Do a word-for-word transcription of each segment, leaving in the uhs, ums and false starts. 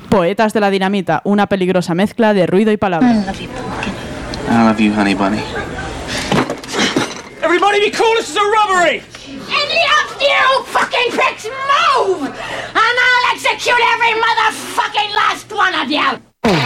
Poetas de la Dinamita, una peligrosa mezcla de ruido y palabra. I love you, pumpkin. I love you, honey bunny. Everybody be cool, this is a robbery! Any of you fucking pricks move! And I'll execute every motherfucking last one of you!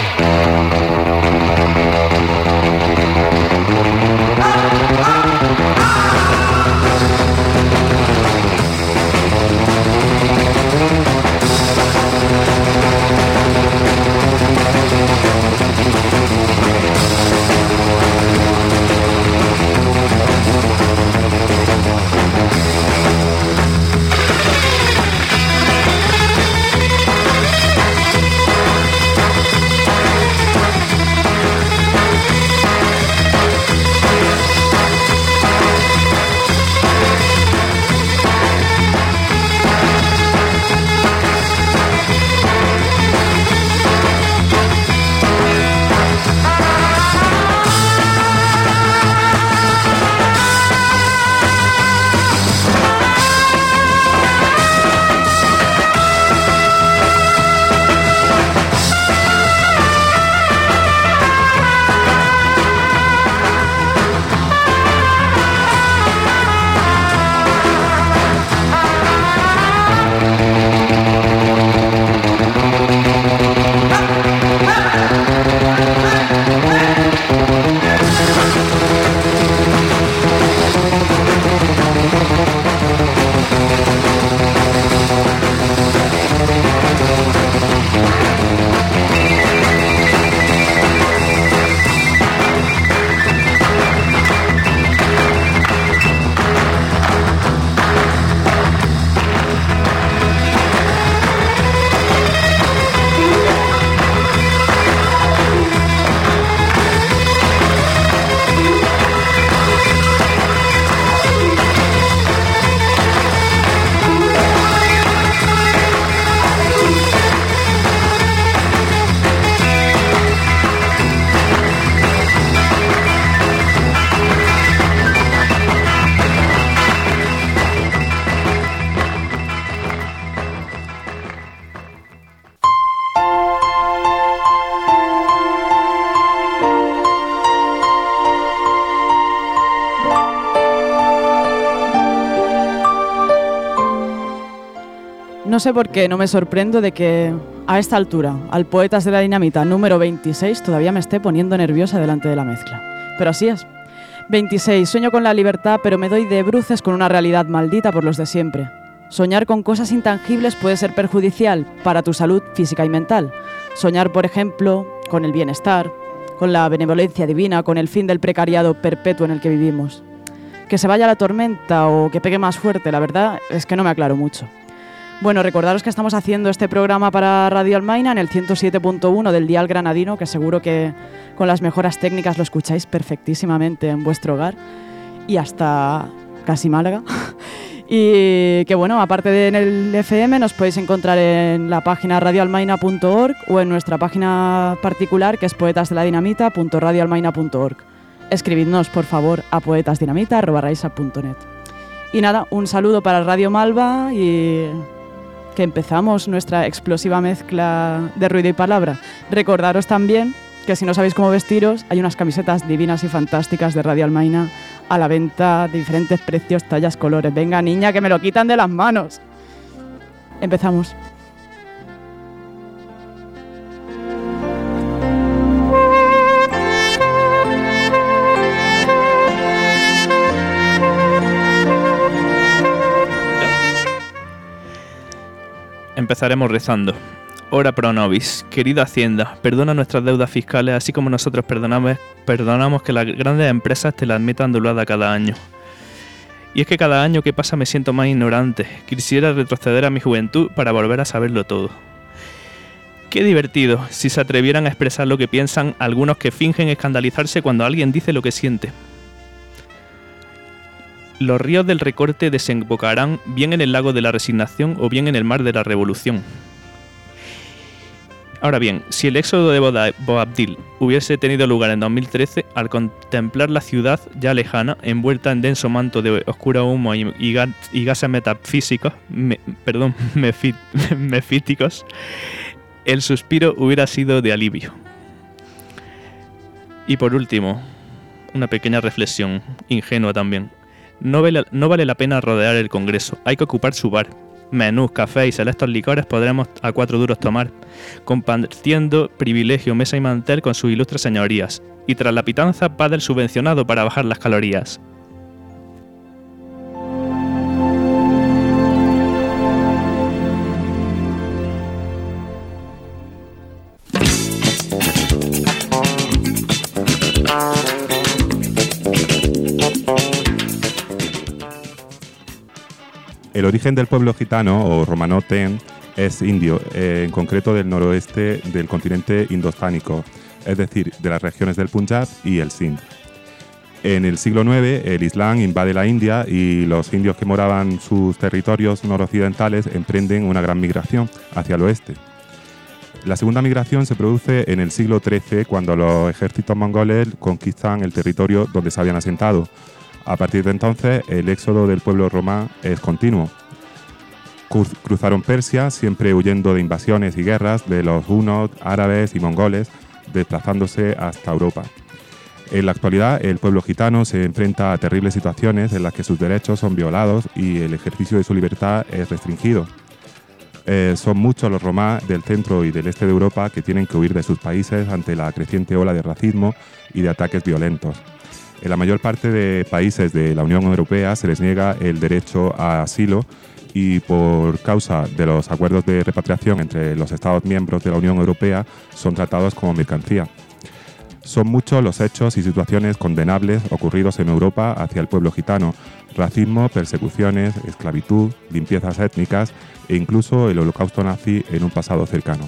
No sé por qué no me sorprendo de que a esta altura, al Poetas de la Dinamita número veintiséis, todavía me esté poniendo nerviosa delante de la mezcla. Pero así es. veintiséis. Sueño con la libertad, pero me doy de bruces con una realidad maldita por los de siempre. Soñar con cosas intangibles puede ser perjudicial para tu salud física y mental. Soñar, por ejemplo, con el bienestar, con la benevolencia divina, con el fin del precariado perpetuo en el que vivimos. Que se vaya la tormenta o que pegue más fuerte, la verdad es que no me aclaro mucho. Bueno, recordaros que estamos haciendo este programa para Radio Almaina en el ciento siete punto uno del dial granadino, que seguro que con las mejoras técnicas lo escucháis perfectísimamente en vuestro hogar y hasta casi Málaga. Y que bueno, aparte de en el F M nos podéis encontrar en la página radio almaina punto org o en nuestra página particular, que es poetas de la dinamita punto radio almaina punto org. Escribidnos, por favor, a poetasdinamita arroba raisa punto net. Y nada, un saludo para Radio Malva y que empezamos nuestra explosiva mezcla de ruido y palabra. Recordaros también que si no sabéis cómo vestiros, hay unas camisetas divinas y fantásticas de Radio Almaina a la venta de diferentes precios, tallas, colores. Venga, niña, que me lo quitan de las manos. Empezamos. Empezaremos rezando. Ora pro nobis, querida Hacienda, perdona nuestras deudas fiscales, así como nosotros perdonamos, perdonamos que las grandes empresas te la admitan doblada cada año. Y es que cada año que pasa me siento más ignorante. Quisiera retroceder a mi juventud para volver a saberlo todo. Qué divertido si se atrevieran a expresar lo que piensan algunos que fingen escandalizarse cuando alguien dice lo que siente. Los ríos del recorte desembocarán bien en el lago de la resignación o bien en el mar de la revolución. Ahora bien, si el éxodo de Boabdil hubiese tenido lugar en dos mil trece, al contemplar la ciudad ya lejana, envuelta en denso manto de oscuro humo y, y, gas, y gases metafísicos, me, perdón, mefit, mefíticos, el suspiro hubiera sido de alivio. Y por último, una pequeña reflexión, ingenua también. No vale, no vale la pena rodear el Congreso, hay que ocupar su bar. Menús, café y selectos licores podremos a cuatro duros tomar, compartiendo privilegio, mesa y mantel con sus ilustres señorías. Y tras la pitanza, pádel subvencionado para bajar las calorías. El origen del pueblo gitano, o romanoten, es indio, eh, en concreto del noroeste del continente indostánico, es decir, de las regiones del Punjab y el Sindh. En el siglo nueve, el Islam invade la India y los indios que moraban en sus territorios noroccidentales emprenden una gran migración hacia el oeste. La segunda migración se produce en el siglo trece, cuando los ejércitos mongoles conquistan el territorio donde se habían asentado. A partir de entonces, el éxodo del pueblo román es continuo. Cruzaron Persia, siempre huyendo de invasiones y guerras de los hunos, árabes y mongoles, desplazándose hasta Europa. En la actualidad, el pueblo gitano se enfrenta a terribles situaciones en las que sus derechos son violados y el ejercicio de su libertad es restringido. Eh, son muchos los romás del centro y del este de Europa que tienen que huir de sus países ante la creciente ola de racismo y de ataques violentos. En la mayor parte de países de la Unión Europea se les niega el derecho a asilo y por causa de los acuerdos de repatriación entre los Estados miembros de la Unión Europea son tratados como mercancía. Son muchos los hechos y situaciones condenables ocurridos en Europa hacia el pueblo gitano: racismo, persecuciones, esclavitud, limpiezas étnicas e incluso el holocausto nazi en un pasado cercano.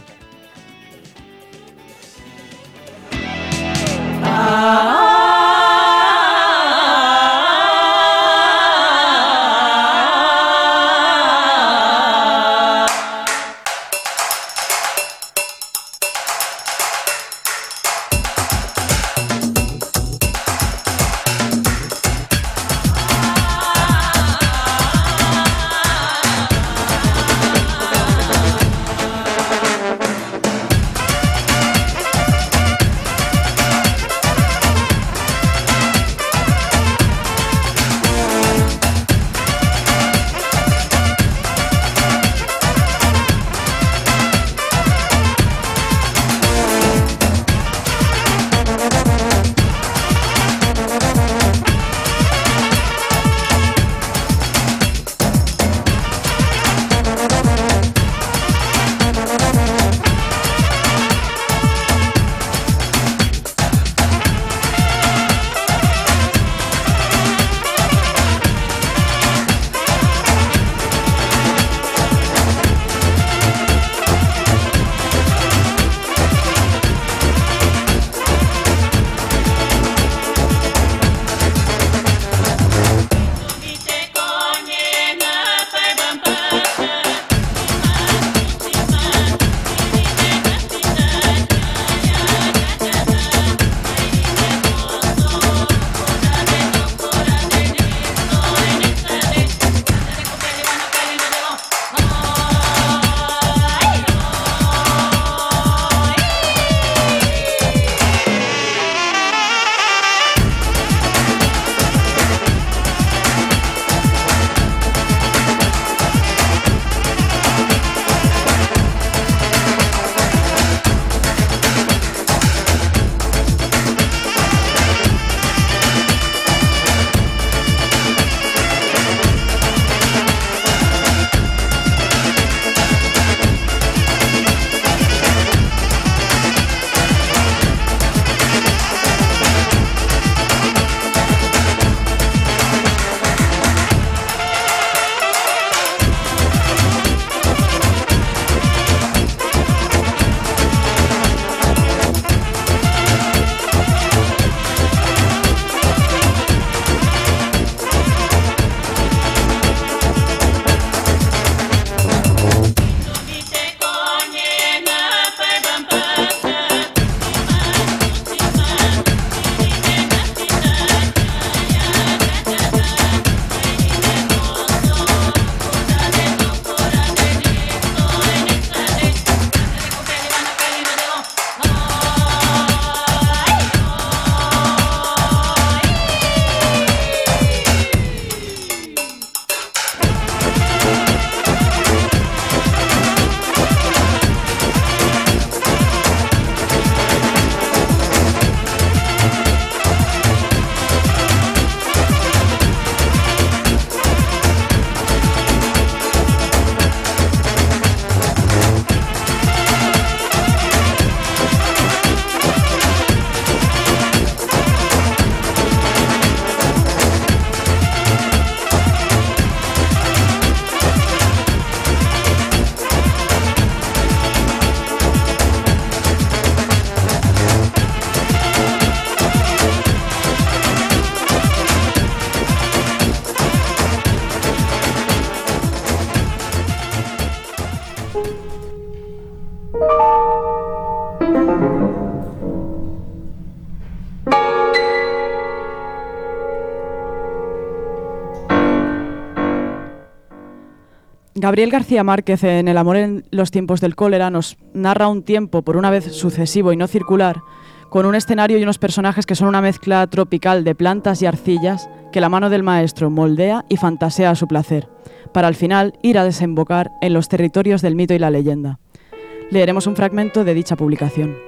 Gabriel García Márquez, en El amor en los tiempos del cólera, nos narra un tiempo, por una vez sucesivo y no circular, con un escenario y unos personajes que son una mezcla tropical de plantas y arcillas que la mano del maestro moldea y fantasea a su placer, para al final ir a desembocar en los territorios del mito y la leyenda. Leeremos un fragmento de dicha publicación.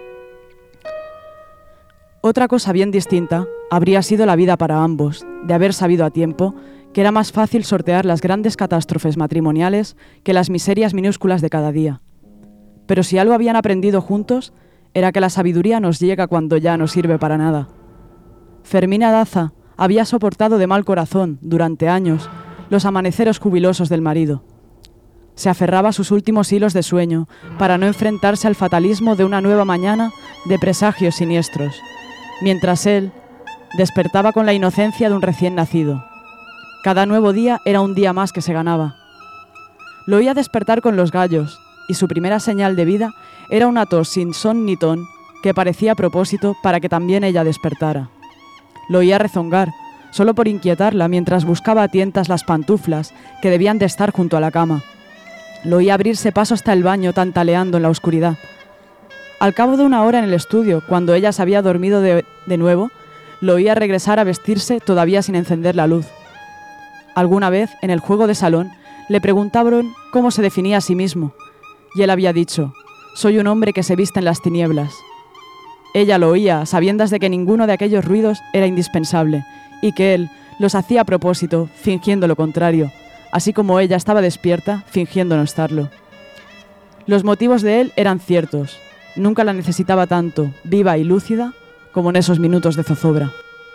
Otra cosa bien distinta habría sido la vida para ambos, de haber sabido a tiempo que era más fácil sortear las grandes catástrofes matrimoniales que las miserias minúsculas de cada día. Pero si algo habían aprendido juntos, era que la sabiduría nos llega cuando ya no sirve para nada. Fermina Daza había soportado de mal corazón, durante años, los amaneceros jubilosos del marido. Se aferraba a sus últimos hilos de sueño para no enfrentarse al fatalismo de una nueva mañana de presagios siniestros, mientras él despertaba con la inocencia de un recién nacido. Cada nuevo día era un día más que se ganaba. Lo oía despertar con los gallos, y su primera señal de vida era una tos sin son ni ton que parecía a propósito para que también ella despertara. Lo oía rezongar, solo por inquietarla, mientras buscaba a tientas las pantuflas que debían de estar junto a la cama. Lo oía abrirse paso hasta el baño tantaleando en la oscuridad. Al cabo de una hora en el estudio, cuando ella se había dormido de, de nuevo, lo oía regresar a vestirse todavía sin encender la luz. Alguna vez, en el juego de salón, le preguntaron cómo se definía a sí mismo, y él había dicho: «Soy un hombre que se viste en las tinieblas». Ella lo oía, sabiendas de que ninguno de aquellos ruidos era indispensable, y que él los hacía a propósito, fingiendo lo contrario, así como ella estaba despierta, fingiendo no estarlo. Los motivos de él eran ciertos. Nunca la necesitaba tanto, viva y lúcida, como en esos minutos de zozobra.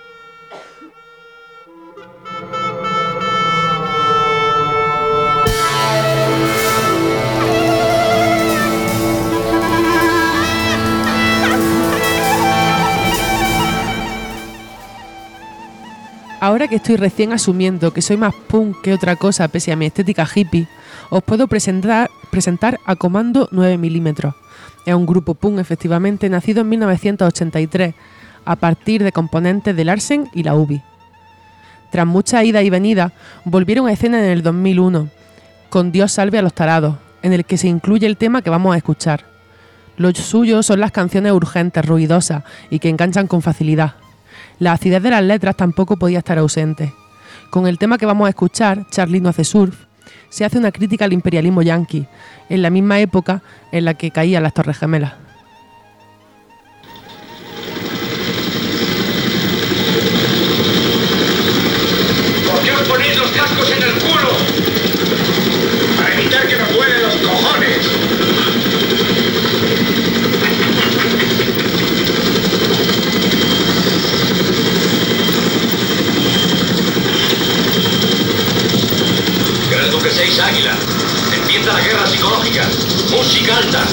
Ahora que estoy recién asumiendo que soy más punk que otra cosa pese a mi estética hippie, os puedo presentar, presentar a Comando nueve milímetros. Es un grupo punk efectivamente nacido en mil novecientos ochenta y tres, a partir de componentes de Larsen y la U B I. Tras mucha ida y venida, volvieron a escena en el dos mil uno, con Dios salve a los tarados, en el que se incluye el tema que vamos a escuchar. Lo suyo son las canciones urgentes, ruidosas y que enganchan con facilidad. La acidez de las letras tampoco podía estar ausente. Con el tema que vamos a escuchar, Charlie no hace surf, se hace una crítica al imperialismo yanqui, en la misma época en la que caían las Torres Gemelas. ¿Por qué os ponéis los cascos en el culo? Para evitar que me vuelen los cojones. Que seis Águila. Empieza la guerra psicológica. Música alta.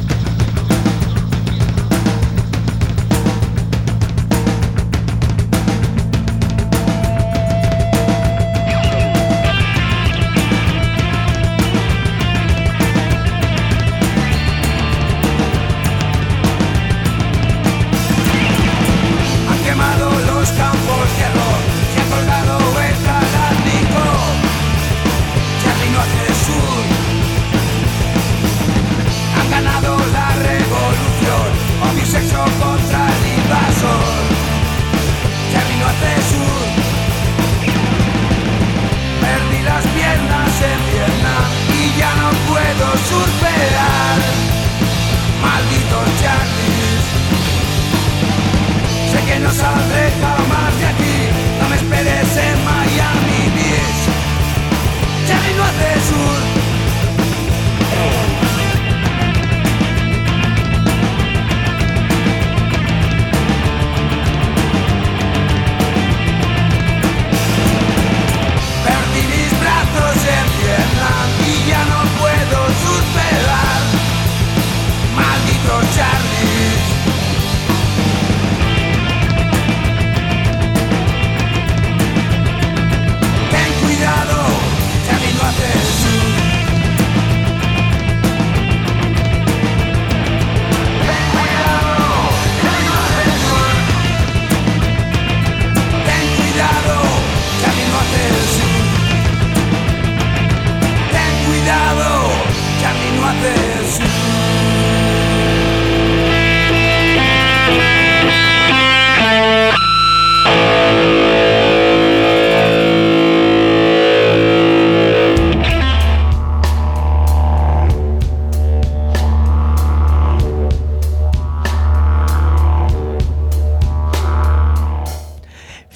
Han quemado los campos de arroz, se ha colgado el galáctico. Charlie no hace sur. Han ganado la revolución, homosexo contra el invasor. Charlie no hace sur. Perdí las piernas en Vietnam y ya no puedo surfear. Malditos Charlies. Sé que no saldré jamás de aquí, no me esperes en Miami Beach. Charlie no hace sur. Perdí mis brazos en Vietnam y ya no puedo surfear. Malditos Charlies.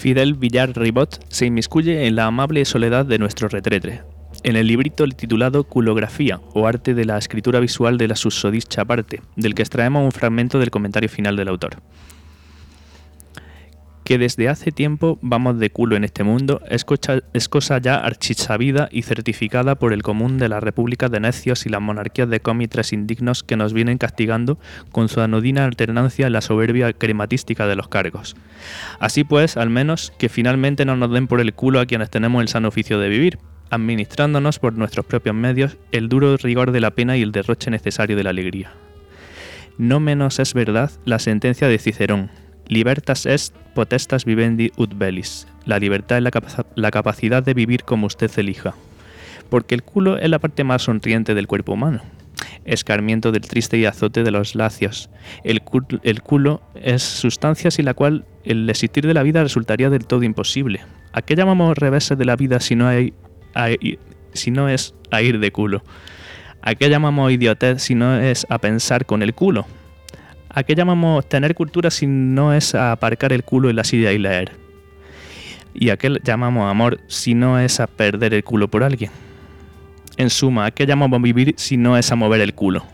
Fidel Villar Ribot se inmiscuye en la amable soledad de nuestro retrete, en el librito titulado Culografía, o arte de la escritura visual de la susodicha parte, del que extraemos un fragmento del comentario final del autor. Que desde hace tiempo vamos de culo en este mundo es cosa, es cosa ya archisabida y certificada por el común de las repúblicas de necios y las monarquías de cómitres indignos que nos vienen castigando con su anodina alternancia en la soberbia crematística de los cargos. Así pues, al menos, que finalmente no nos den por el culo a quienes tenemos el sano oficio de vivir, administrándonos por nuestros propios medios el duro rigor de la pena y el derroche necesario de la alegría. No menos es verdad la sentencia de Cicerón: Libertas est potestas vivendi ut bellis. La libertad es la, capa- la capacidad de vivir como usted elija. Porque el culo es la parte más sonriente del cuerpo humano. Escarmiento del triste y azote de los lacios. El, cul- el culo es sustancia sin la cual el existir de la vida resultaría del todo imposible. ¿A qué llamamos reveses de la vida si no, hay, hay, si no es a ir de culo? ¿A qué llamamos idiotez si no es a pensar con el culo? ¿A qué llamamos tener cultura si no es a aparcar el culo en la silla y leer? ¿Y a qué llamamos amor si no es a perder el culo por alguien? En suma, ¿a qué llamamos vivir si no es a mover el culo?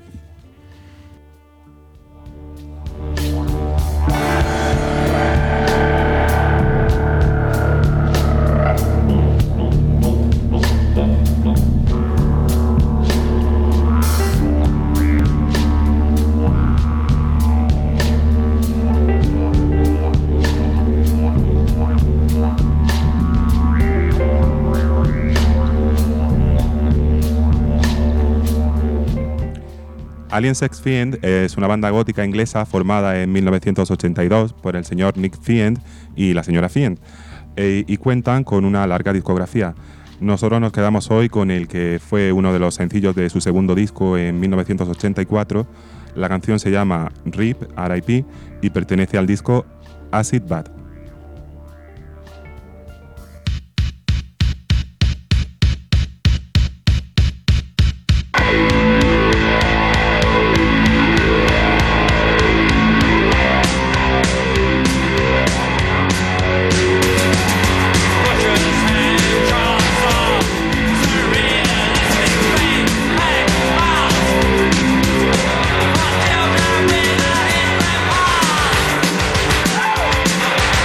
Alien Sex Fiend es una banda gótica inglesa formada en mil novecientos ochenta y dos por el señor Nick Fiend y la señora Fiend, e, y cuentan con una larga discografía. Nosotros nos quedamos hoy con el que fue uno de los sencillos de su segundo disco en mil novecientos ochenta y cuatro. La canción se llama R I P, R I P, y pertenece al disco Acid Bad. Hey!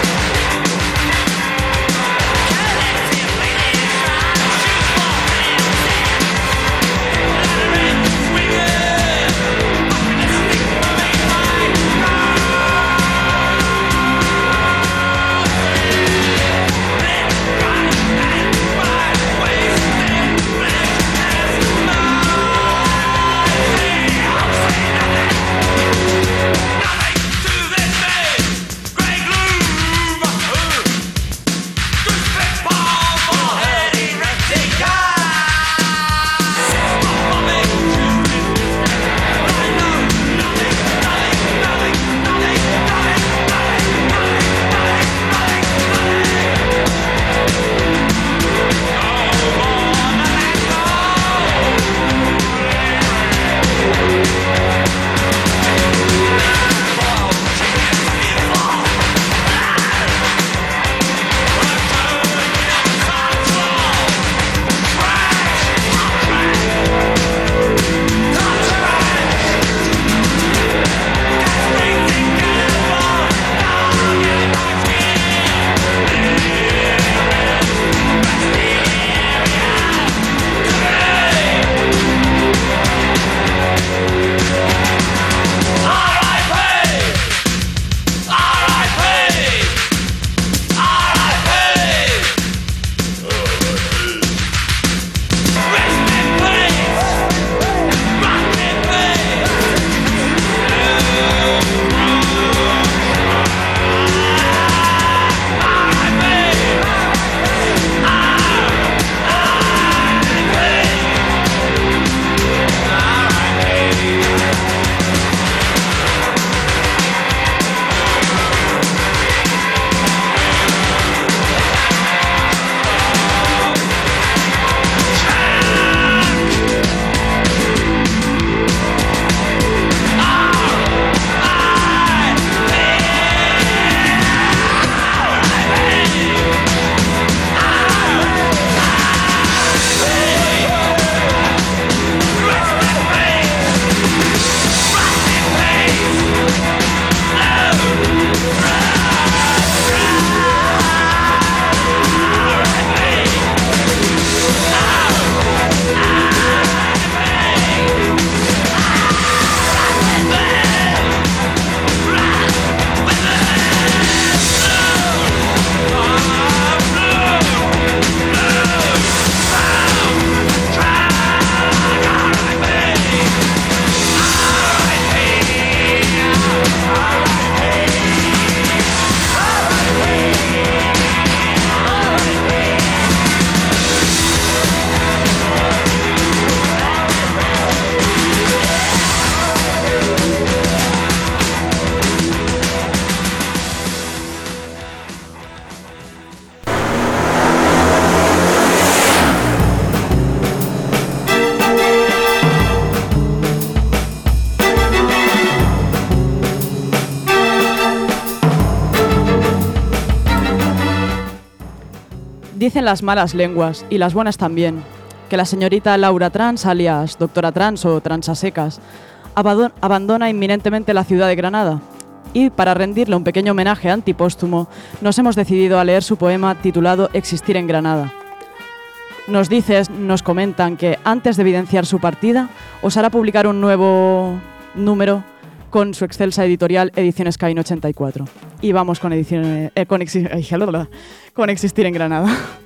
Dicen las malas lenguas, y las buenas también, que la señorita Laura Trans, alias Doctora Trans o Transasecas, abado- abandona inminentemente la ciudad de Granada. Y para rendirle un pequeño homenaje antipóstumo, nos hemos decidido a leer su poema titulado Existir en Granada. Nos dices, nos comentan que antes de evidenciar su partida, os hará publicar un nuevo número con su excelsa editorial Ediciones Caín ochenta y cuatro. Y vamos con, ediciones, eh, con, exi- ay, con Existir en Granada.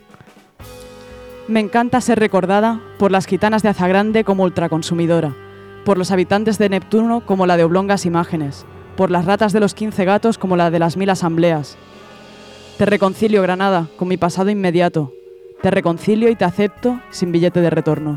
Me encanta ser recordada por las gitanas de Azagrande como ultraconsumidora, por los habitantes de Neptuno como la de oblongas imágenes, por las ratas de los quince gatos como la de las mil asambleas. Te reconcilio, Granada, con mi pasado inmediato. Te reconcilio y te acepto sin billete de retorno.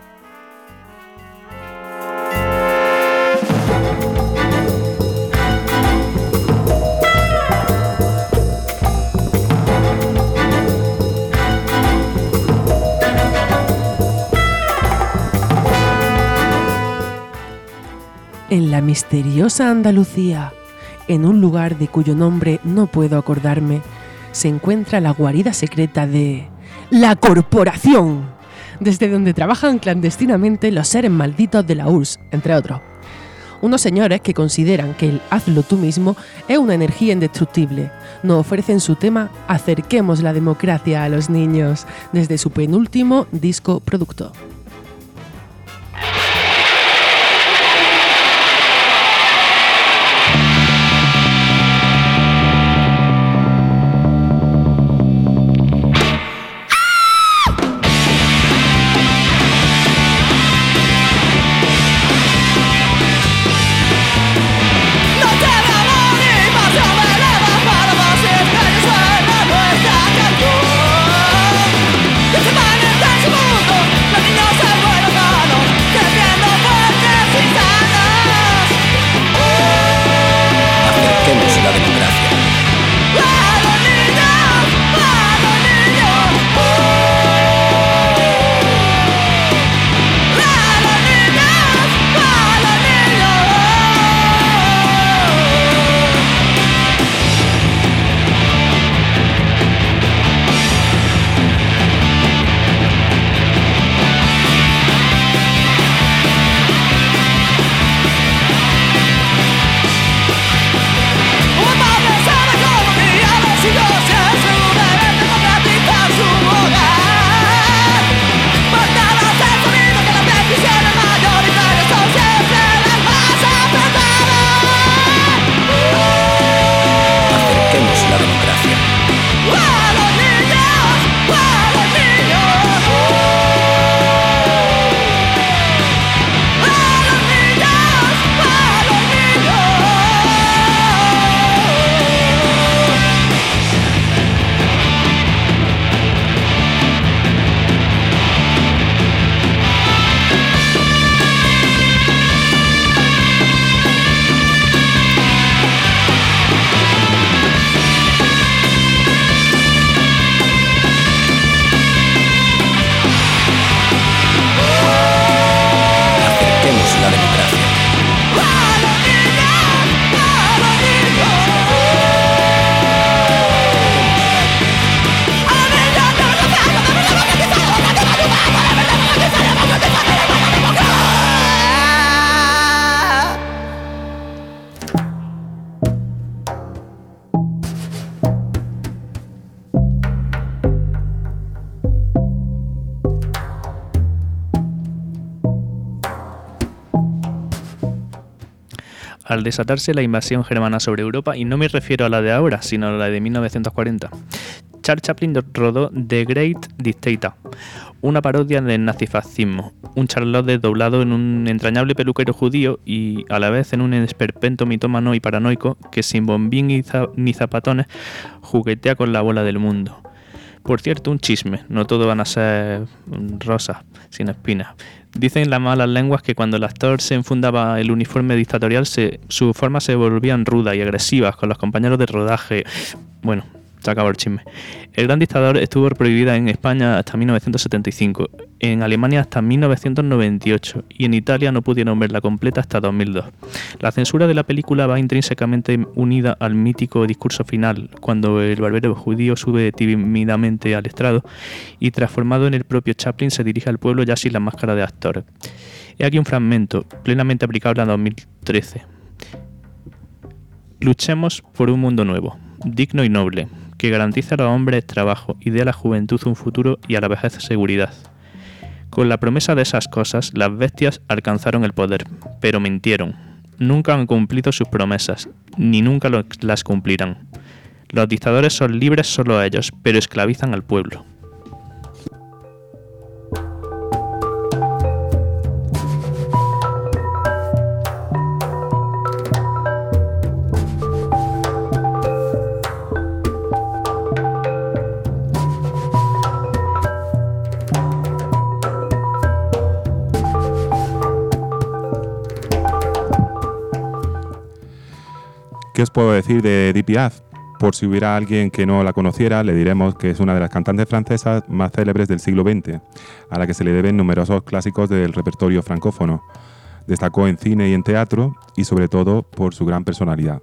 En la misteriosa Andalucía, en un lugar de cuyo nombre no puedo acordarme, se encuentra la guarida secreta de la Corporación, desde donde trabajan clandestinamente los seres malditos de la U R S S, entre otros. Unos señores que consideran que el hazlo tú mismo es una energía indestructible. Nos ofrecen su tema Acerquemos la democracia a los niños, desde su penúltimo disco producto. Al desatarse la invasión germana sobre Europa, y no me refiero a la de ahora, sino a la de mil novecientos cuarenta, Charles Chaplin rodó The Great Dictator, una parodia del nazifascismo, un Charlotte desdoblado en un entrañable peluquero judío y a la vez en un esperpento mitómano y paranoico que sin bombín ni, za- ni zapatones juguetea con la bola del mundo. Por cierto, un chisme, no todo van a ser rosas, sin espinas. Dicen las malas lenguas que cuando el actor se enfundaba el uniforme dictatorial, se, sus formas se volvían rudas y agresivas con los compañeros de rodaje. Bueno, Se acabó el chisme. El Gran Dictador estuvo prohibida en España hasta mil novecientos setenta y cinco, en Alemania hasta mil novecientos noventa y ocho y en Italia no pudieron verla completa hasta dos mil dos. La censura de la película va intrínsecamente unida al mítico discurso final, cuando el barbero judío sube tímidamente al estrado y, transformado en el propio Chaplin, se dirige al pueblo ya sin la máscara de actor. He aquí un fragmento plenamente aplicable a dos mil trece. Luchemos por un mundo nuevo, digno y noble, que garantice a los hombres trabajo y dé a la juventud un futuro y a la vejez seguridad. Con la promesa de esas cosas, las bestias alcanzaron el poder, pero mintieron. Nunca han cumplido sus promesas, ni nunca lo, las cumplirán. Los dictadores son libres solo ellos, pero esclavizan al pueblo. ¿Qué os puedo decir de Edith Piaf? Por si hubiera alguien que no la conociera, le diremos que es una de las cantantes francesas más célebres del siglo veinte, a la que se le deben numerosos clásicos del repertorio francófono. Destacó en cine y en teatro, y sobre todo por su gran personalidad.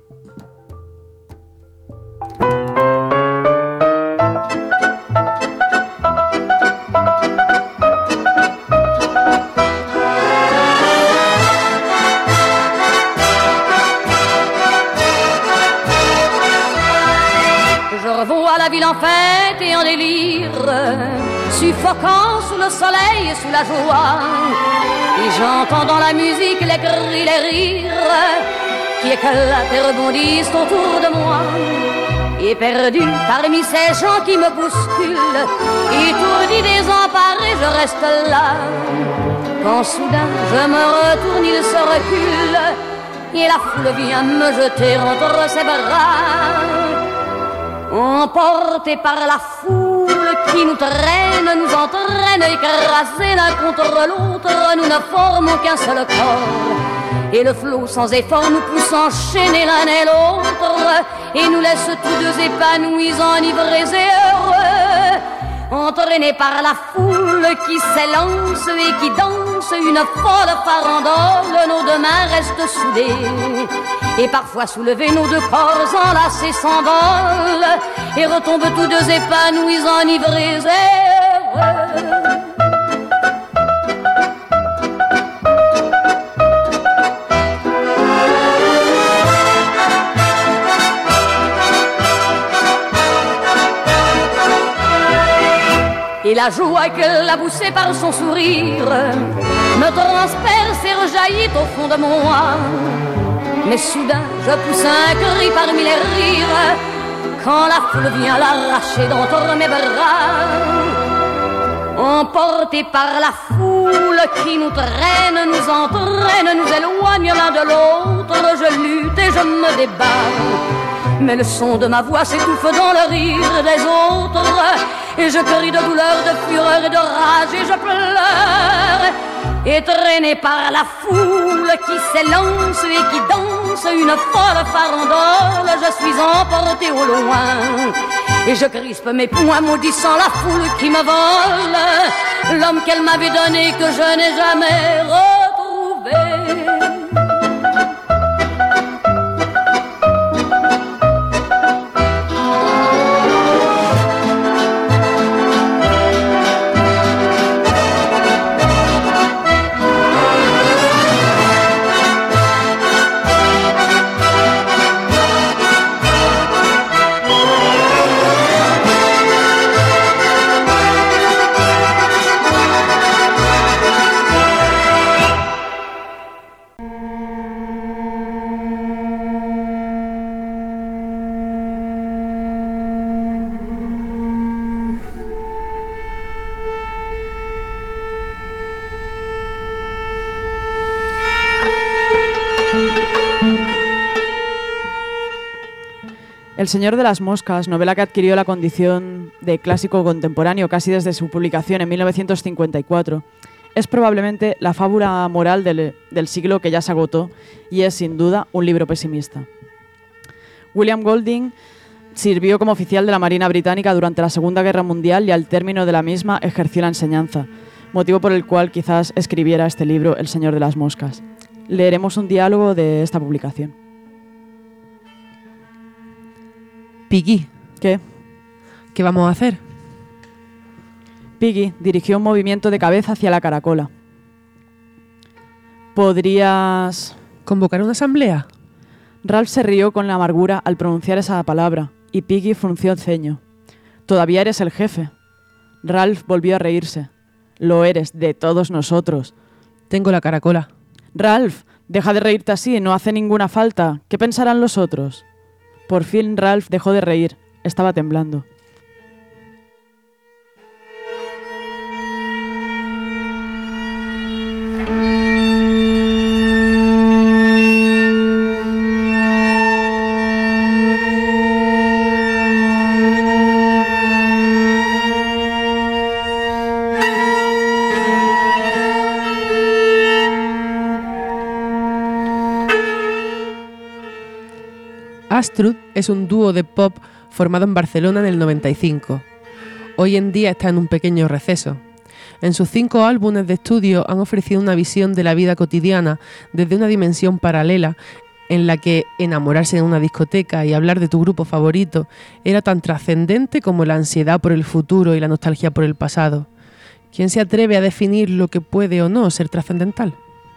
La ville en fête et en délire, suffocant sous le soleil et sous la joie. Et j'entends dans la musique les cris, les rires qui éclatent et rebondissent autour de moi. Et perdu parmi ces gens qui me bousculent, étourdi, désemparé, je reste là. Quand soudain je me retourne, il se recule et la foule vient me jeter entre ses bras. Emportés par la foule qui nous traîne, nous entraîne, écrasés l'un contre l'autre, nous ne formons qu'un seul corps. Et le flot sans effort nous pousse enchaîner l'un et l'autre, et nous laisse tous deux épanouis, enivrés et heureux. Entraînés par la foule qui s'élance et qui danse une folle farandole, nos deux mains restent soudées. Et parfois soulevés, nos deux corps enlacés s'envolent et retombent tous deux épanouis, enivrés et heureux. Et la joie qu'elle a poussée par son sourire me transperce et rejaillit au fond de moi. Mais soudain je pousse un cri parmi les rires quand la foule vient l'arracher d'entre mes bras. Emportés par la foule qui nous traîne, nous entraîne, nous éloigne l'un de l'autre, je lutte et je me débat. Mais le son de ma voix s'étouffe dans le rire des autres, et je crie de douleur, de fureur et de rage, et je pleure. Et traîné par la foule qui s'élance et qui danse une folle farandole, je suis emporté au loin. Et je crispe mes poings maudissant la foule qui me vole l'homme qu'elle m'avait donné, que je n'ai jamais retrouvé. El Señor de las Moscas, novela que adquirió la condición de clásico contemporáneo casi desde su publicación en mil novecientos cincuenta y cuatro, es probablemente la fábula moral del, del siglo que ya se agotó y es sin duda un libro pesimista. William Golding Sirvió como oficial de la Marina Británica durante la Segunda Guerra Mundial y al término de la misma ejerció la enseñanza, motivo por el cual quizás escribiera este libro El Señor de las Moscas. Leeremos un diálogo de esta publicación. Piggy, ¿Qué? ¿qué vamos a hacer? Piggy dirigió un movimiento de cabeza hacia la caracola. ¿Podrías...? ¿Convocar una asamblea? Ralph se rió con la amargura al pronunciar esa palabra, y Piggy frunció el ceño. «Todavía eres el jefe». Ralph volvió a reírse. «Lo eres, de todos nosotros». Tengo la caracola. «Ralph, deja de reírte así, no hace ninguna falta. ¿Qué pensarán los otros?» Por fin Ralph dejó de reír. Estaba temblando. Astrud es un dúo de pop formado en Barcelona en el noventa y cinco. Hoy en día está en un pequeño receso. En sus cinco álbumes de estudio han ofrecido una visión de la vida cotidiana desde una dimensión paralela en la que enamorarse en una discoteca y hablar de tu grupo favorito era tan trascendente como la ansiedad por el futuro y la nostalgia por el pasado. ¿Quién se atreve a definir lo que puede o no ser trascendental?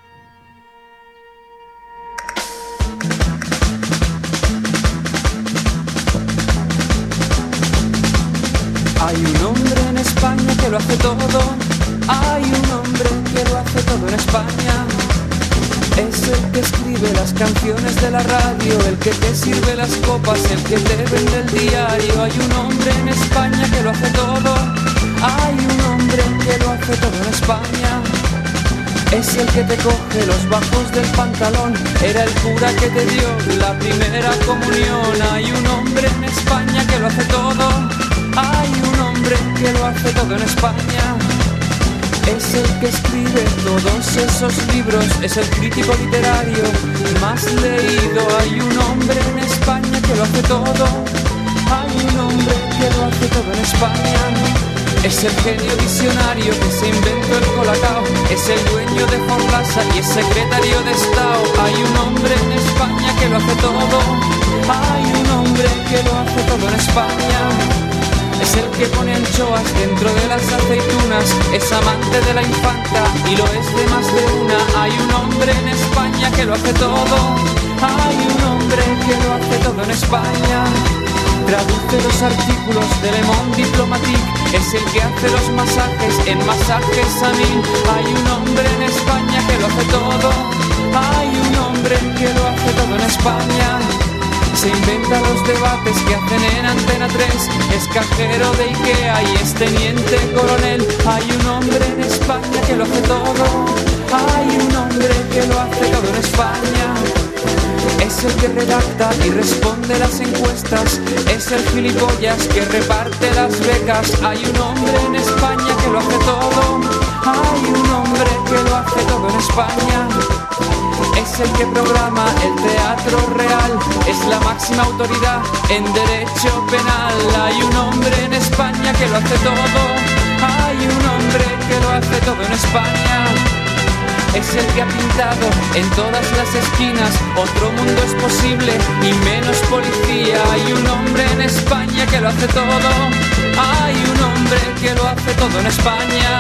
Hay un hombre en España que lo hace todo. Hay un hombre que lo hace todo en España. Es el que escribe las canciones de la radio, el que te sirve las copas, el que te vende el diario. Hay un hombre en España que lo hace todo. Hay un hombre que lo hace todo en España. Es el que te coge los bajos del pantalón. Era el cura que te dio la primera comunión. Hay un hombre en España que lo hace todo. Hay un hombre que lo hace todo en España. Es el que escribe todos esos libros. Es el crítico literario más leído. Hay un hombre en España que lo hace todo. Hay un hombre que lo hace todo en España. Es el genio visionario que se inventó el colacao. Es el dueño de Forlasa y es secretario de Estado. Hay un hombre en España que lo hace todo. Hay un hombre que lo hace todo en España. Es el que pone anchoas dentro de las aceitunas. Es amante de la infanta y lo es de más de una. Hay un hombre en España que lo hace todo. Hay un hombre que lo hace todo en España. Traduce los artículos de Le Monde Diplomatique. Es el que hace los masajes en Masajes Amin. Hay un hombre en España que lo hace todo. Hay un hombre que lo hace todo en España. Se inventa los debates que hacen en Antena tres. Es cajero de Ikea y es teniente coronel. Hay un hombre en España que lo hace todo. Hay un hombre que lo hace todo en España. Es el que redacta y responde las encuestas. Es el gilipollas que reparte las becas. Hay un hombre en España que lo hace todo. Hay un hombre que lo hace todo en España. Es el que programa el teatro real. Es la máxima autoridad en derecho penal. Hay un hombre en España que lo hace todo. Hay un hombre que lo hace todo en España. Es el que ha pintado en todas las esquinas. Otro mundo es posible y menos policía. Hay un hombre en España que lo hace todo. Hay un hombre que lo hace todo en España.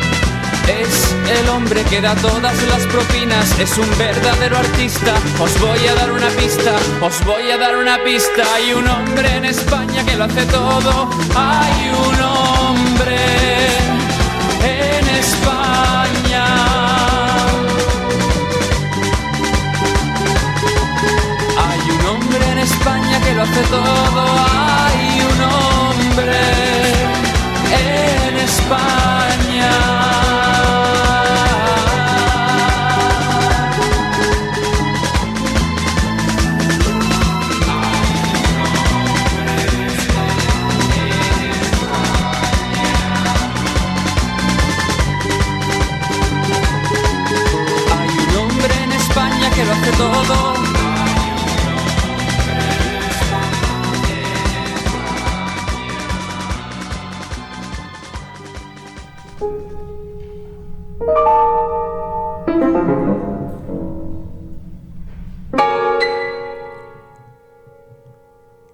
Es el hombre que da todas las propinas. Es un verdadero artista. Os voy a dar una pista. Os voy a dar una pista. Hay un hombre en España que lo hace todo. Hay un hombre en España. Hay un hombre en España que lo hace todo. Hay un hombre en España. Que lo hace todo.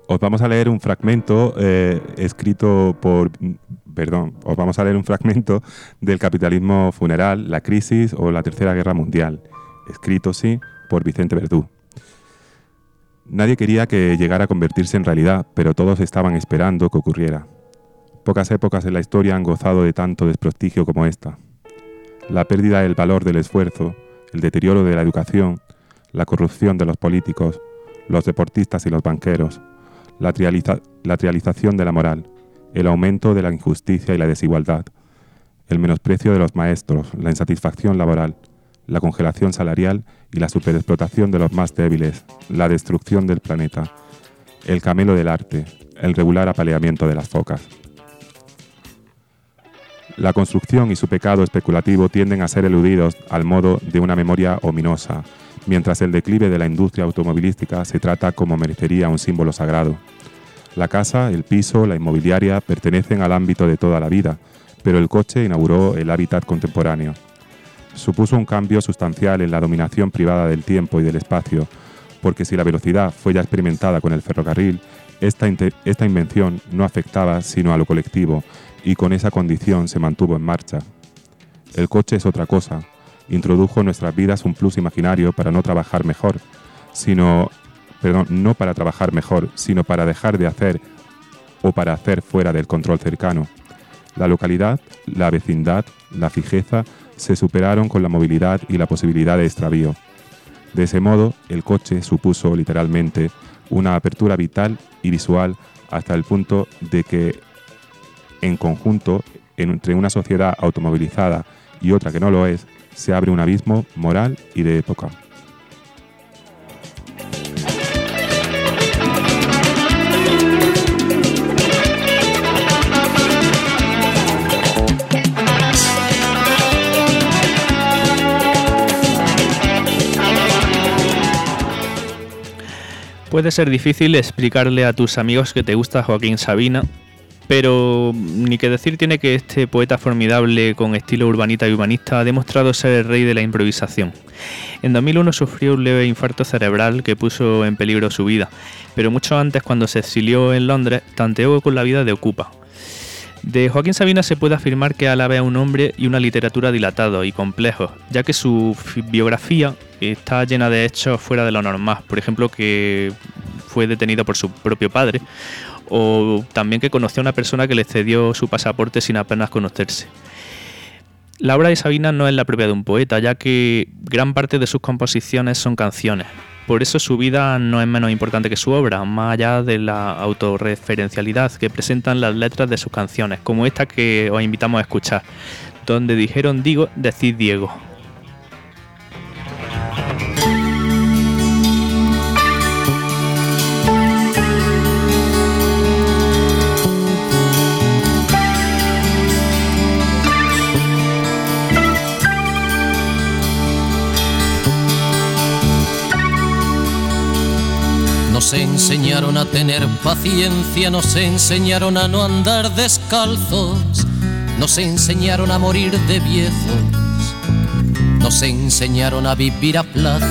os vamos a leer un fragmento eh, escrito por... Perdón, os vamos a leer un fragmento del Capitalismo Funeral, la crisis o la Tercera Guerra Mundial, escrito, sí, por Vicente Verdú. Nadie quería que llegara a convertirse en realidad, pero todos estaban esperando que ocurriera. Pocas épocas en la historia han gozado de tanto desprestigio como esta. La pérdida del valor del esfuerzo, el deterioro de la educación, la corrupción de los políticos, los deportistas y los banqueros, la, trializa- la trialización de la moral, el aumento de la injusticia y la desigualdad, el menosprecio de los maestros, la insatisfacción laboral, la congelación salarial y la superexplotación de los más débiles, la destrucción del planeta, el camelo del arte, el regular apaleamiento de las focas. La construcción y su pecado especulativo tienden a ser eludidos al modo de una memoria ominosa, mientras el declive de la industria automovilística se trata como merecería un símbolo sagrado. La casa, el piso, la inmobiliaria pertenecen al ámbito de toda la vida, pero el coche inauguró el hábitat contemporáneo. Supuso un cambio sustancial en la dominación privada del tiempo y del espacio, porque si la velocidad fue ya experimentada con el ferrocarril, esta, esta invención no afectaba sino a lo colectivo, y con esa condición se mantuvo en marcha. El coche es otra cosa. Introdujo en nuestras vidas un plus imaginario para no trabajar mejor, sino, perdón, no para trabajar mejor, sino para dejar de hacer o para hacer fuera del control cercano. La localidad, la vecindad, la fijeza se superaron con la movilidad y la posibilidad de extravío. De ese modo, el coche supuso literalmente una apertura vital y visual hasta el punto de que, en conjunto, entre una sociedad automovilizada y otra que no lo es, se abre un abismo moral y de época. Puede ser difícil explicarle a tus amigos que te gusta Joaquín Sabina, pero ni que decir tiene que este poeta formidable con estilo urbanita y humanista ha demostrado ser el rey de la improvisación. En dos mil uno sufrió un leve infarto cerebral que puso en peligro su vida, pero mucho antes, cuando se exilió en Londres, tanteó con la vida de ocupa. De Joaquín Sabina se puede afirmar que a la vez un hombre y una literatura dilatados y complejos, ya que su biografía está llena de hechos fuera de lo normal. Por ejemplo, que fue detenido por su propio padre, o también que conoció a una persona que le cedió su pasaporte sin apenas conocerse. La obra de Sabina no es la propia de un poeta, ya que gran parte de sus composiciones son canciones. Por eso su vida no es menos importante que su obra, más allá de la autorreferencialidad que presentan las letras de sus canciones, como esta que os invitamos a escuchar, donde dijeron digo, decid Diego. Nos enseñaron a tener paciencia, nos enseñaron a no andar descalzos, nos enseñaron a morir de viejos, nos enseñaron a vivir a plazo,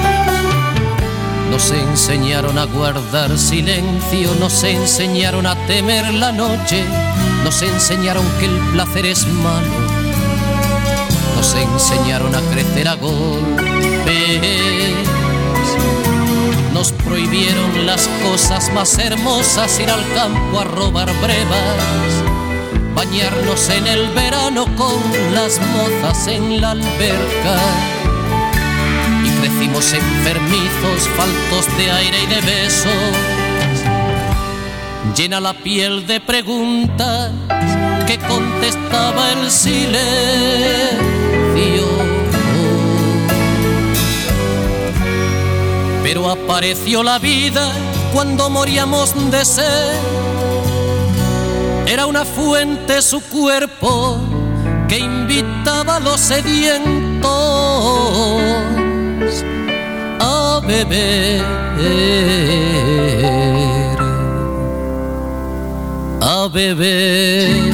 nos enseñaron a guardar silencio, nos enseñaron a temer la noche, nos enseñaron que el placer es malo, nos enseñaron a crecer a golpes. Nos prohibieron las cosas más hermosas, ir al campo a robar brevas, bañarnos en el verano con las mozas en la alberca. Y crecimos enfermizos, faltos de aire y de besos, llena la piel de preguntas que contestaba el silencio. Pero apareció la vida cuando moríamos de sed. Era una fuente su cuerpo que invitaba a los sedientos a beber, a beber.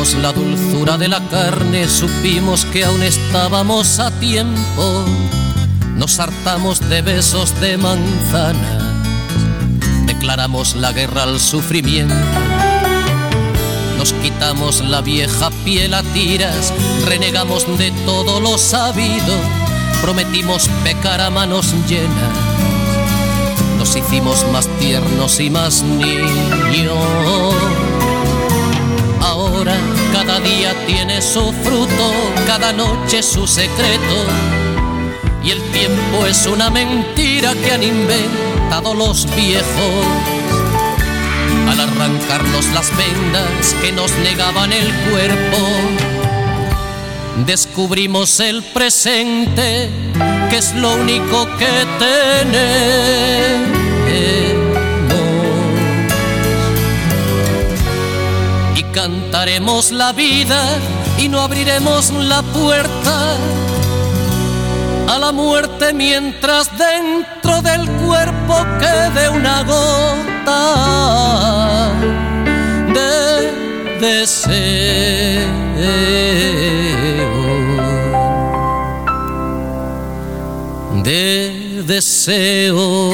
Probamos la dulzura de la carne, supimos que aún estábamos a tiempo. Nos hartamos de besos de manzana, declaramos la guerra al sufrimiento. Nos quitamos la vieja piel a tiras, renegamos de todo lo sabido, prometimos pecar a manos llenas, nos hicimos más tiernos y más niños. Ahora cada día tiene su fruto, cada noche su secreto, y el tiempo es una mentira que han inventado los viejos. Al arrancarnos las vendas que nos negaban el cuerpo, descubrimos el presente, que es lo único que tenemos. Y cantaremos la vida y no abriremos la puerta a la muerte mientras dentro del cuerpo quede una gota de deseo, de deseo.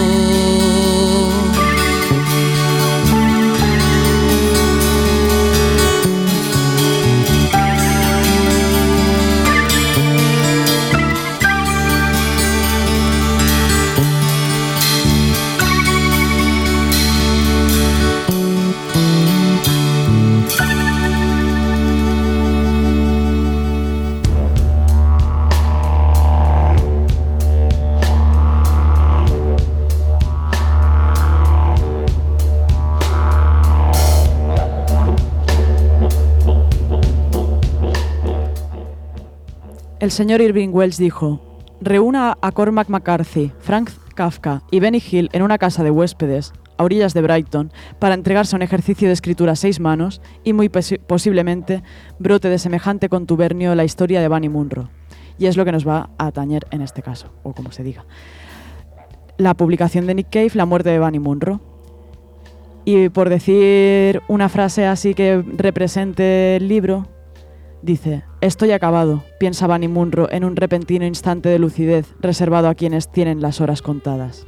El señor Irving Welsh dijo: reúna a Cormac McCarthy, Frank Kafka y Benny Hill en una casa de huéspedes a orillas de Brighton para entregarse a un ejercicio de escritura a seis manos y muy posi- posiblemente brote de semejante contubernio la historia de Bunny Munro. Y es lo que nos va a atañer en este caso, o como se diga. La publicación de Nick Cave, La muerte de Bunny Munro. Y por decir una frase así que represente el libro, dice: estoy acabado, piensa Bunny Munro en un repentino instante de lucidez reservado a quienes tienen las horas contadas.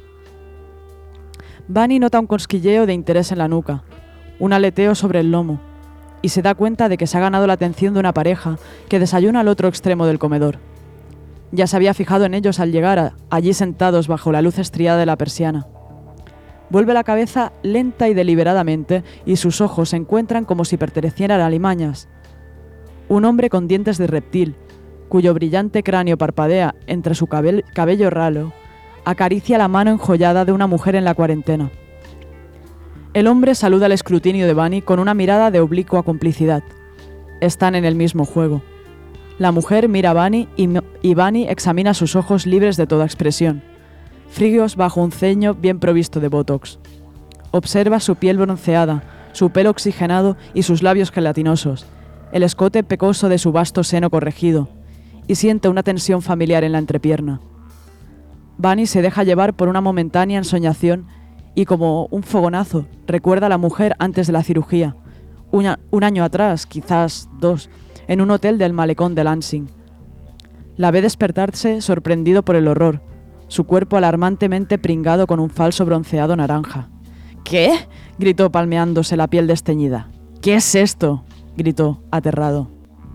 Bunny nota un cosquilleo de interés en la nuca, un aleteo sobre el lomo, y se da cuenta de que se ha ganado la atención de una pareja que desayuna al otro extremo del comedor. Ya se había fijado en ellos al llegar a, allí sentados bajo la luz estriada de la persiana. Vuelve la cabeza lenta y deliberadamente y sus ojos se encuentran como si pertenecieran a alimañas. Un hombre con dientes de reptil, cuyo brillante cráneo parpadea entre su cabel- cabello ralo, acaricia la mano enjollada de una mujer en la cuarentena. El hombre saluda al escrutinio de Bunny con una mirada de oblicua complicidad. Están en el mismo juego. La mujer mira a Bunny y, y Bunny examina sus ojos libres de toda expresión, fríos bajo un ceño bien provisto de botox. Observa su piel bronceada, su pelo oxigenado y sus labios gelatinosos, el escote pecoso de su vasto seno corregido, y siente una tensión familiar en la entrepierna. Bunny se deja llevar por una momentánea ensoñación y, como un fogonazo, recuerda a la mujer antes de la cirugía, un, a- un año atrás, quizás dos, en un hotel del malecón de Lansing. La ve despertarse sorprendido por el horror, su cuerpo alarmantemente pringado con un falso bronceado naranja. ¿Qué?, gritó palmeándose la piel desteñida. ¿Qué es esto?, gritó, aterrado.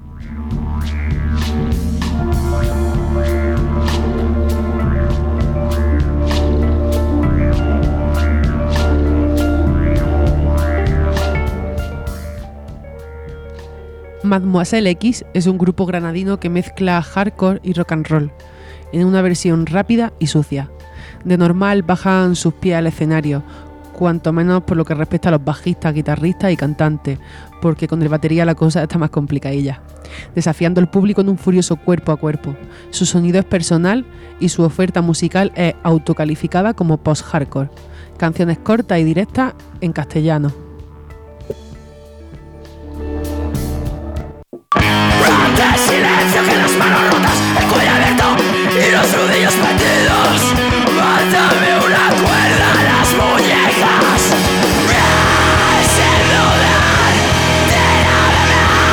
Mademoiselle X es un grupo granadino que mezcla hardcore y rock and roll, en una versión rápida y sucia. De normal bajan sus pies al escenario, cuanto menos por lo que respecta a los bajistas, guitarristas y cantantes, porque con el batería la cosa está más complicadilla, desafiando al público en un furioso cuerpo a cuerpo. Su sonido es personal y su oferta musical es autocalificada como post-hardcore, canciones cortas y directas en castellano. Rompe el silencio que las manos rotas, el cuello abierto y los nudillos partidos. Mátame una cuerda a las muñecas. Sin dudar, tira de mí.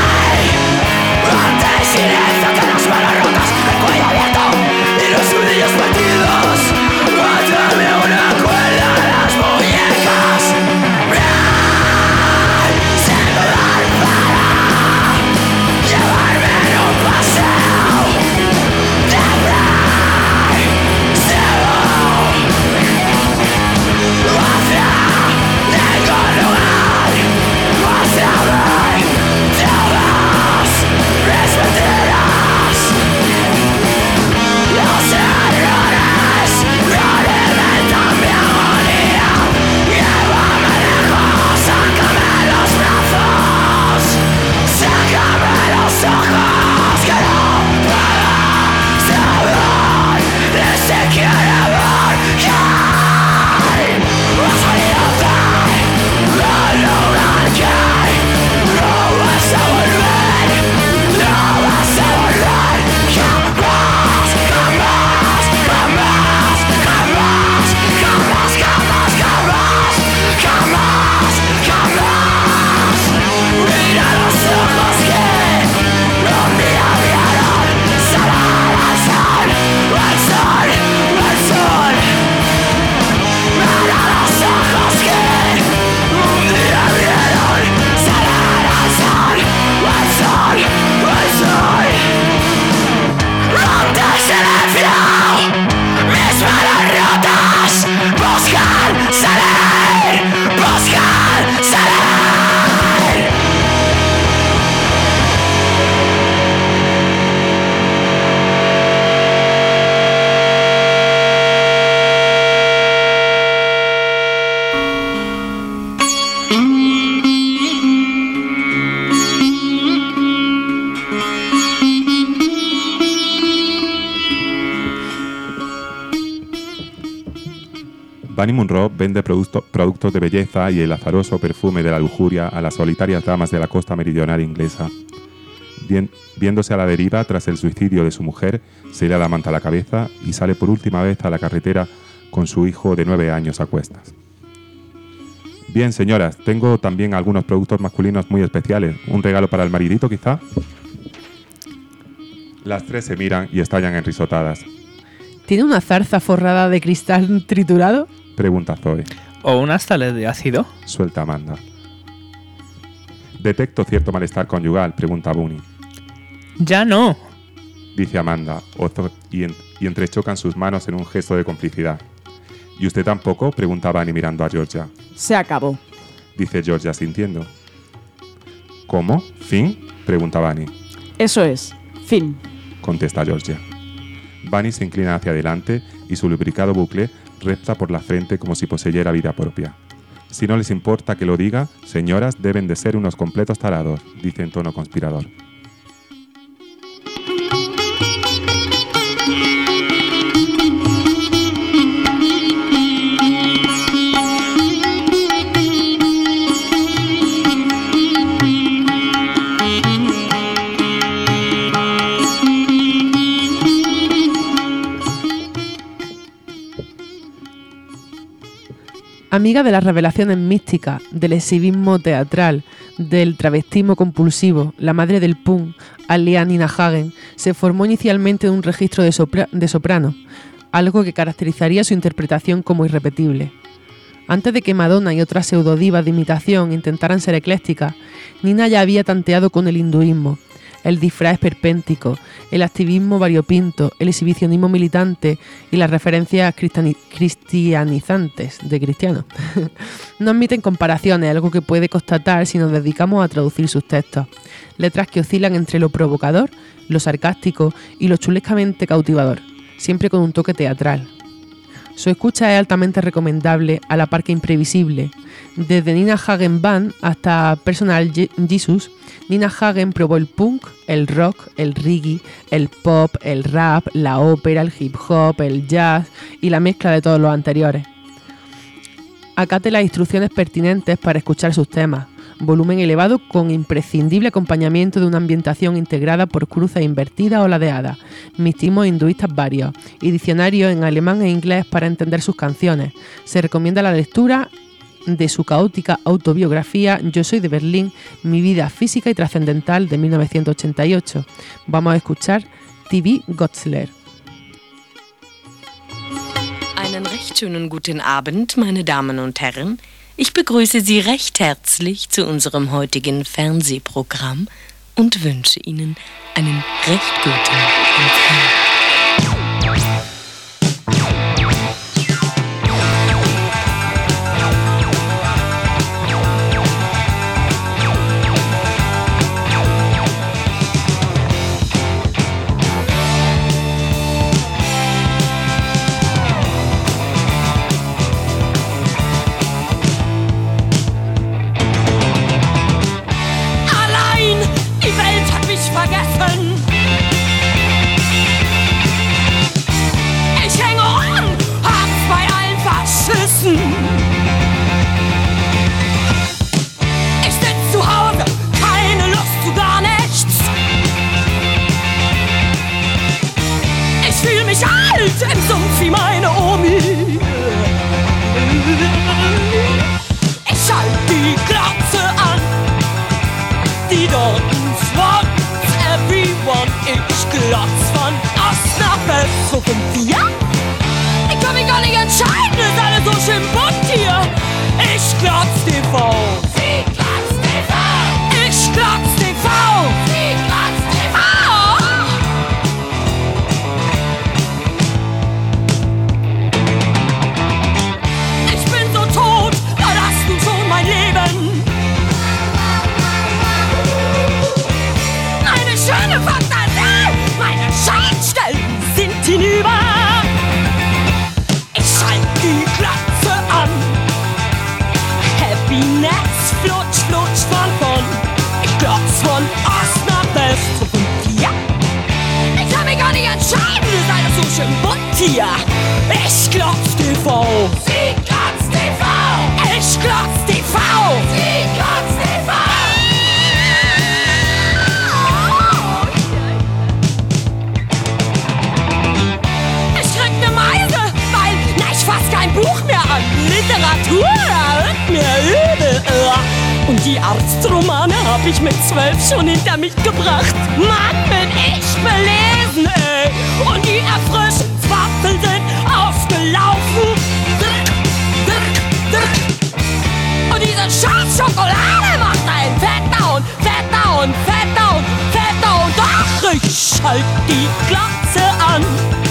Bunny Munro vende producto, productos de belleza y el azaroso perfume de la lujuria a las solitarias damas de la costa meridional inglesa. Bien, viéndose a la deriva tras el suicidio de su mujer, se le da la manta a la cabeza y sale por última vez a la carretera con su hijo de nueve años a cuestas. Bien, señoras, tengo también algunos productos masculinos muy especiales. ¿Un regalo para el maridito, quizá? Las tres se miran y estallan en risotadas. ¿Tiene una zarza forrada de cristal triturado? Pregunta Zoe. ¿O unas sales de ácido? Suelta Amanda. Detecto cierto malestar conyugal, pregunta Bunny. ¡Ya no!, dice Amanda, Ozo, y, en, y entrechocan sus manos en un gesto de complicidad. ¿Y usted tampoco?, pregunta Bunny mirando a Georgia. Se acabó, dice Georgia sintiendo. ¿Cómo? ¿Fin?, pregunta Bunny. Eso es, fin, contesta Georgia. Bunny se inclina hacia adelante y su lubricado bucle repta por la frente como si poseyera vida propia. Si no les importa que lo diga, señoras, deben de ser unos completos tarados, dice en tono conspirador. Amiga de las revelaciones místicas, del exhibismo teatral, del travestismo compulsivo, la madre del punk, Alia Nina Hagen, se formó inicialmente en un registro de, sopra- de soprano, algo que caracterizaría su interpretación como irrepetible. Antes de que Madonna y otras pseudodivas de imitación intentaran ser eclécticas, Nina ya había tanteado con el hinduismo, el disfraz esperpéntico, el activismo variopinto, el exhibicionismo militante y las referencias cristiani- cristianizantes de cristianos. No admiten comparaciones, algo que puede constatar si nos dedicamos a traducir sus textos. Letras que oscilan entre lo provocador, lo sarcástico y lo chulescamente cautivador, siempre con un toque teatral. Su escucha es altamente recomendable a la par que imprevisible. Desde Nina Hagen Band hasta Personal Je- Jesus, Nina Hagen probó el punk, el rock, el reggae, el pop, el rap, la ópera, el hip hop, el jazz y la mezcla de todos los anteriores. Acate las instrucciones pertinentes para escuchar sus temas. Volumen elevado con imprescindible acompañamiento de una ambientación integrada por cruces invertidas o ladeadas, mistismos hinduistas varios y diccionarios en alemán e inglés para entender sus canciones. Se recomienda la lectura de su caótica autobiografía Yo soy de Berlín, mi vida física y trascendental de mil novecientos ochenta y ocho. Vamos a escuchar T V Gotzler. Einen recht schönen guten Abend, meine Damen und Herren. Ich begrüße Sie recht herzlich zu unserem heutigen Fernsehprogramm und wünsche Ihnen einen recht guten Empfang. Im Sumpf wie meine Omi. Ich halt die Glotze an, die dort wants everyone. Ich glotz von Ost nach West, so kommt wir. Ich kann mich gar nicht entscheiden, ist alles so schön bunt hier. Ich glotz T V. Sie glotz T V. Ich glotz T V. Sie glotz T V. Mein Leben. Meine schöne Fantasie, meine Scheinstellen sind hinüber. Ich schalte die Glotze an. Happiness flutsch, flutsch von von. Ich glotz von Ost nach West. Und ja, ich kann mich gar nicht entscheiden, ist alles so schön bunt hier. Ich glotz T V. Sie glotz Natura wird mir übel. Und die Arztromane hab ich mit zwölf schon hinter mich gebracht. Mann, bin ich belesen, ey. Und die Erfrischungswaffeln sind ausgelaufen. Drück, drück, drück. Und diese scheiß Schokolade macht einen fetter und fetter und fetter und fetter und ach, ich schalt die Glotze an.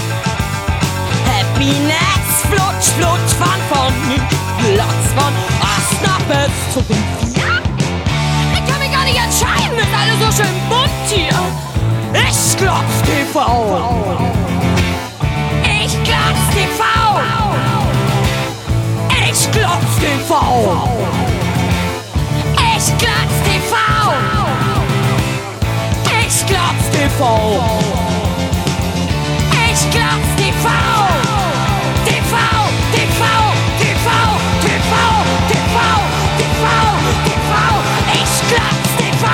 Happiness, flutsch, flutsch, von von Platz von Ost nach West zu den vier. Ich kann mich gar nicht entscheiden, ist alles so schön bunt hier. Ich glotz T V. Ich glotz T V. Ich glotz T V. Ich glotz T V. Ich glotz T V. Ich glotz T V. T V, T V, T V, T V, T V, T V, T V. Ich glotz T V.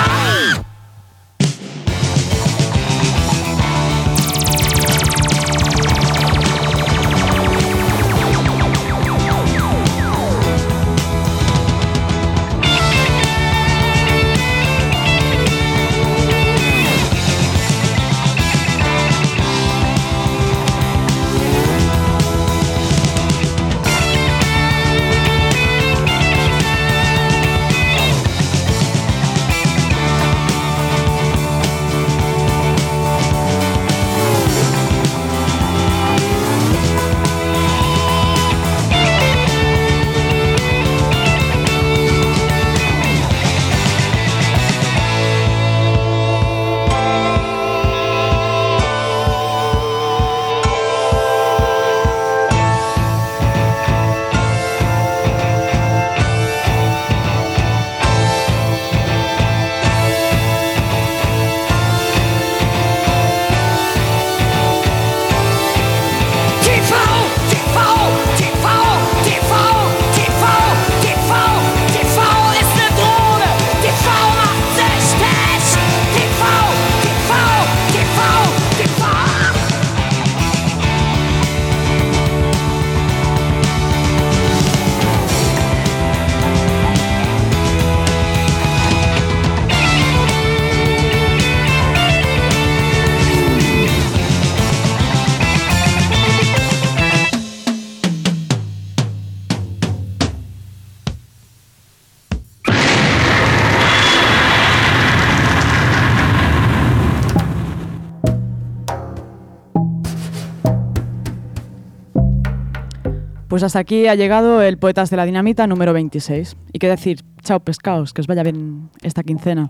Pues hasta aquí ha llegado el Poetas de la Dinamita número veintiséis. Y qué decir, chao pescaos, que os vaya bien esta quincena.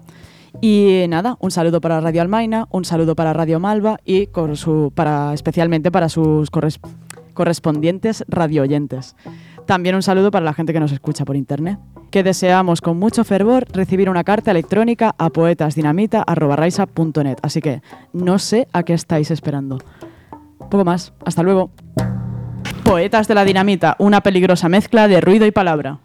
Y nada, un saludo para Radio Almaina, un saludo para Radio Malva y con su, para, especialmente para sus corres, correspondientes radioyentes. También un saludo para la gente que nos escucha por internet, que deseamos con mucho fervor recibir una carta electrónica a poetasdinamita arroba raisa punto net. Así que no sé a qué estáis esperando. Poco más, hasta luego. Poetas de la Dinamita, una peligrosa mezcla de ruido y palabra.